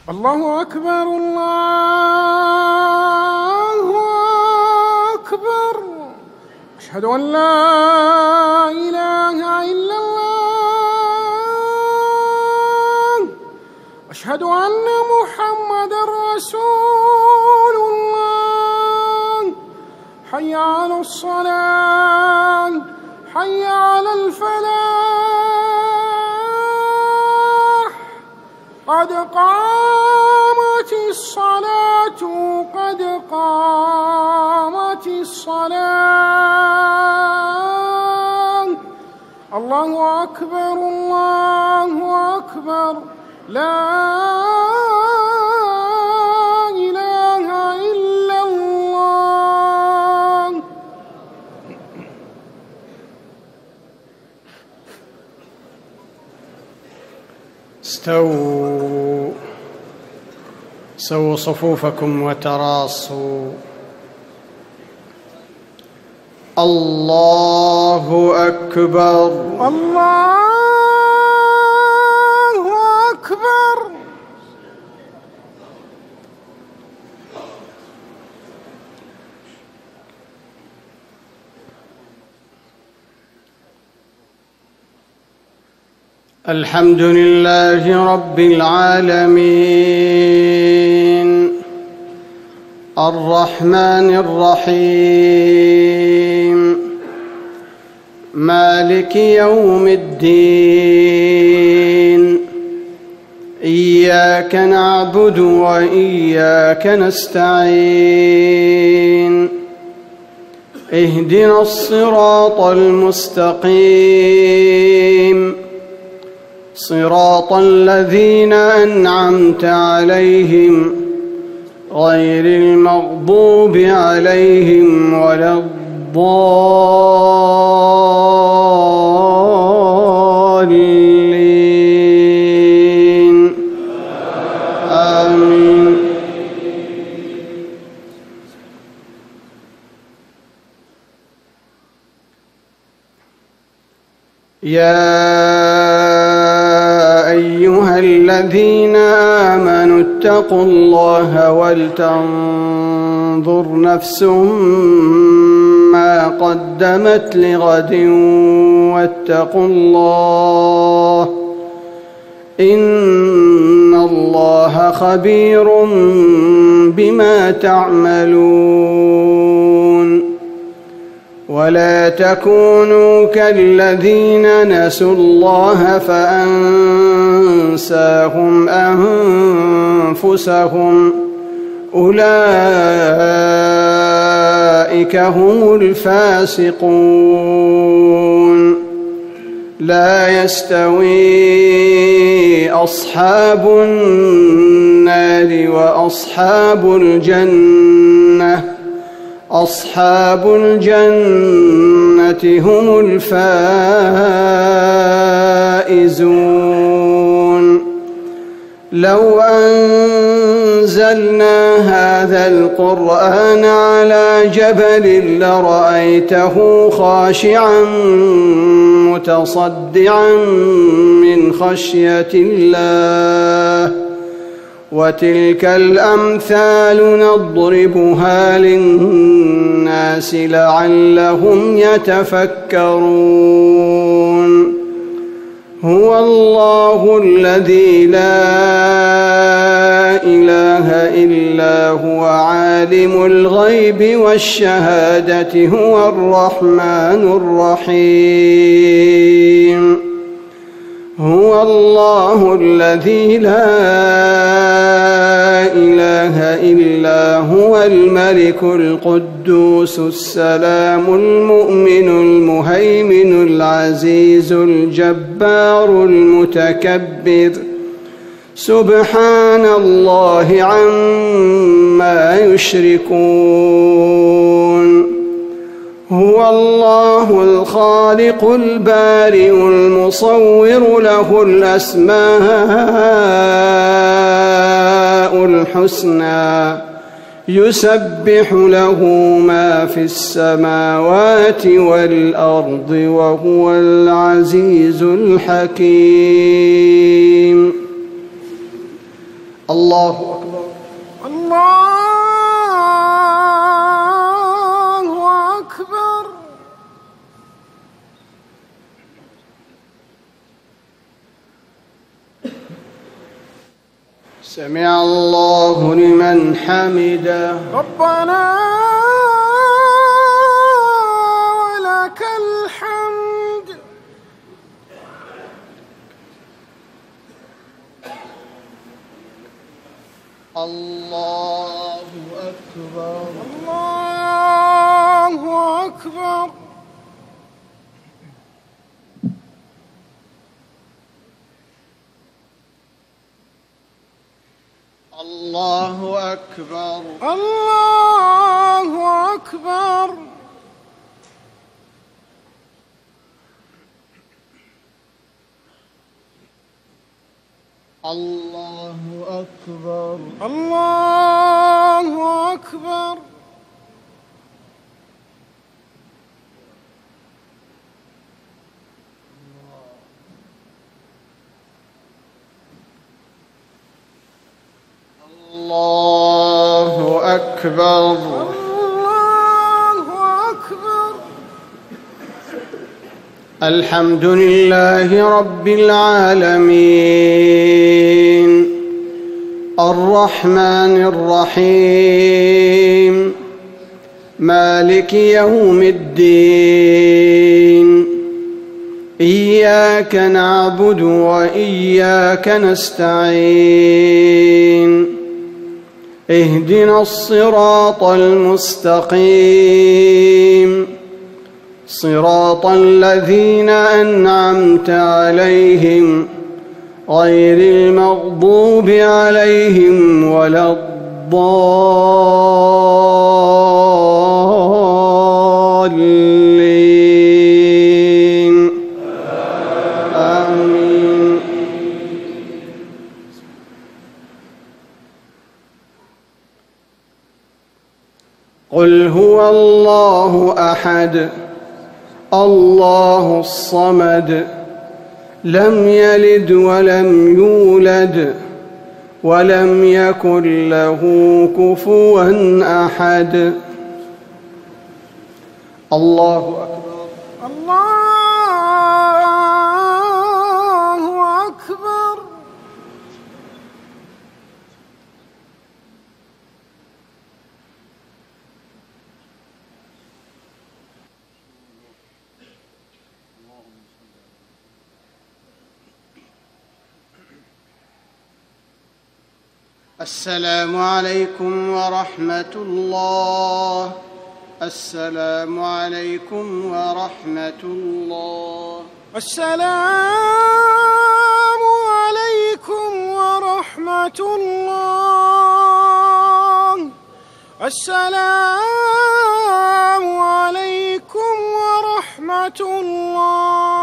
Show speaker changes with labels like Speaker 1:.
Speaker 1: الله أكبر الله أكبر. أشهد أن لا إله إلا الله. أشهد أن محمدًا رسول الله. حي على الصلاة، حي على الفلاح، قد قامت الصلاة، قد قامت الصلاة. الله أكبر الله أكبر. لا إله إلا الله.
Speaker 2: استووا، سووا صفوفكم وتراصوا. الله أكبر
Speaker 1: الله أكبر.
Speaker 2: الحمد لله رب العالمين، الرحمن الرحيم، مالك يوم الدين. إياك نعبد وإياك نستعين. اهدنا الصراط المستقيم، صراط الذين أنعمت عليهم غير المغضوب عليهم ولا الضالين. آمين. يا أيها الذين آمنوا اتقوا الله ولتنظر نفس ما قدمت لغد واتقوا الله، إن الله خبير بما تعملون. ولا تكونوا كالذين نسوا الله فأنساهم أنفسهم، أولئك هم الفاسقون. لا يستوي أصحاب النار وأصحاب الجنة، أصحاب الجنة هم الفائزون. لو أنزلنا هذا القرآن على جبل لرأيته خاشعا متصدعا من خشية الله. وتلك الأمثال نضربها للناس لعلهم يتفكرون. هو الله الذي لا إله إلا هو عالم الغيب والشهادة، هو الرحمن الرحيم. هو الله الذي لا إله إلا هو الملك القدوس السلام المؤمن المهيمن العزيز الجبار المتكبر، سبحان الله عما يشركون. هو الله الخالق البارئ المصور، له الأسماء الحسنى، يسبح له ما في السماوات والأرض، وهو العزيز الحكيم. الله أكبر.
Speaker 1: الله أكبر.
Speaker 2: سمع الله لمن حمده.
Speaker 1: ربنا ولك الحمد.
Speaker 2: الله أكبر.
Speaker 1: الله أكبر.
Speaker 2: الله أكبر.
Speaker 1: الله أكبر.
Speaker 2: الله أكبر.
Speaker 1: الله أكبر.
Speaker 2: الله أكبر.
Speaker 1: الله أكبر.
Speaker 2: الحمد لله رب العالمين الرحمن الرحيم مالك يوم الدين إياك نعبد وإياك نستعين اهدنا الصراط المستقيم صراط الذين أنعمت عليهم غير المغضوب عليهم ولا الضالين آمين. قل هو الله أحد الله الصمد لم يلد ولم يولد ولم يكن له كفوا أحد. الله أكبر.
Speaker 1: الله أكبر.
Speaker 2: السلام عليكم ورحمة الله. السلام عليكم ورحمة الله.
Speaker 1: السلام عليكم ورحمة الله. السلام عليكم ورحمة الله.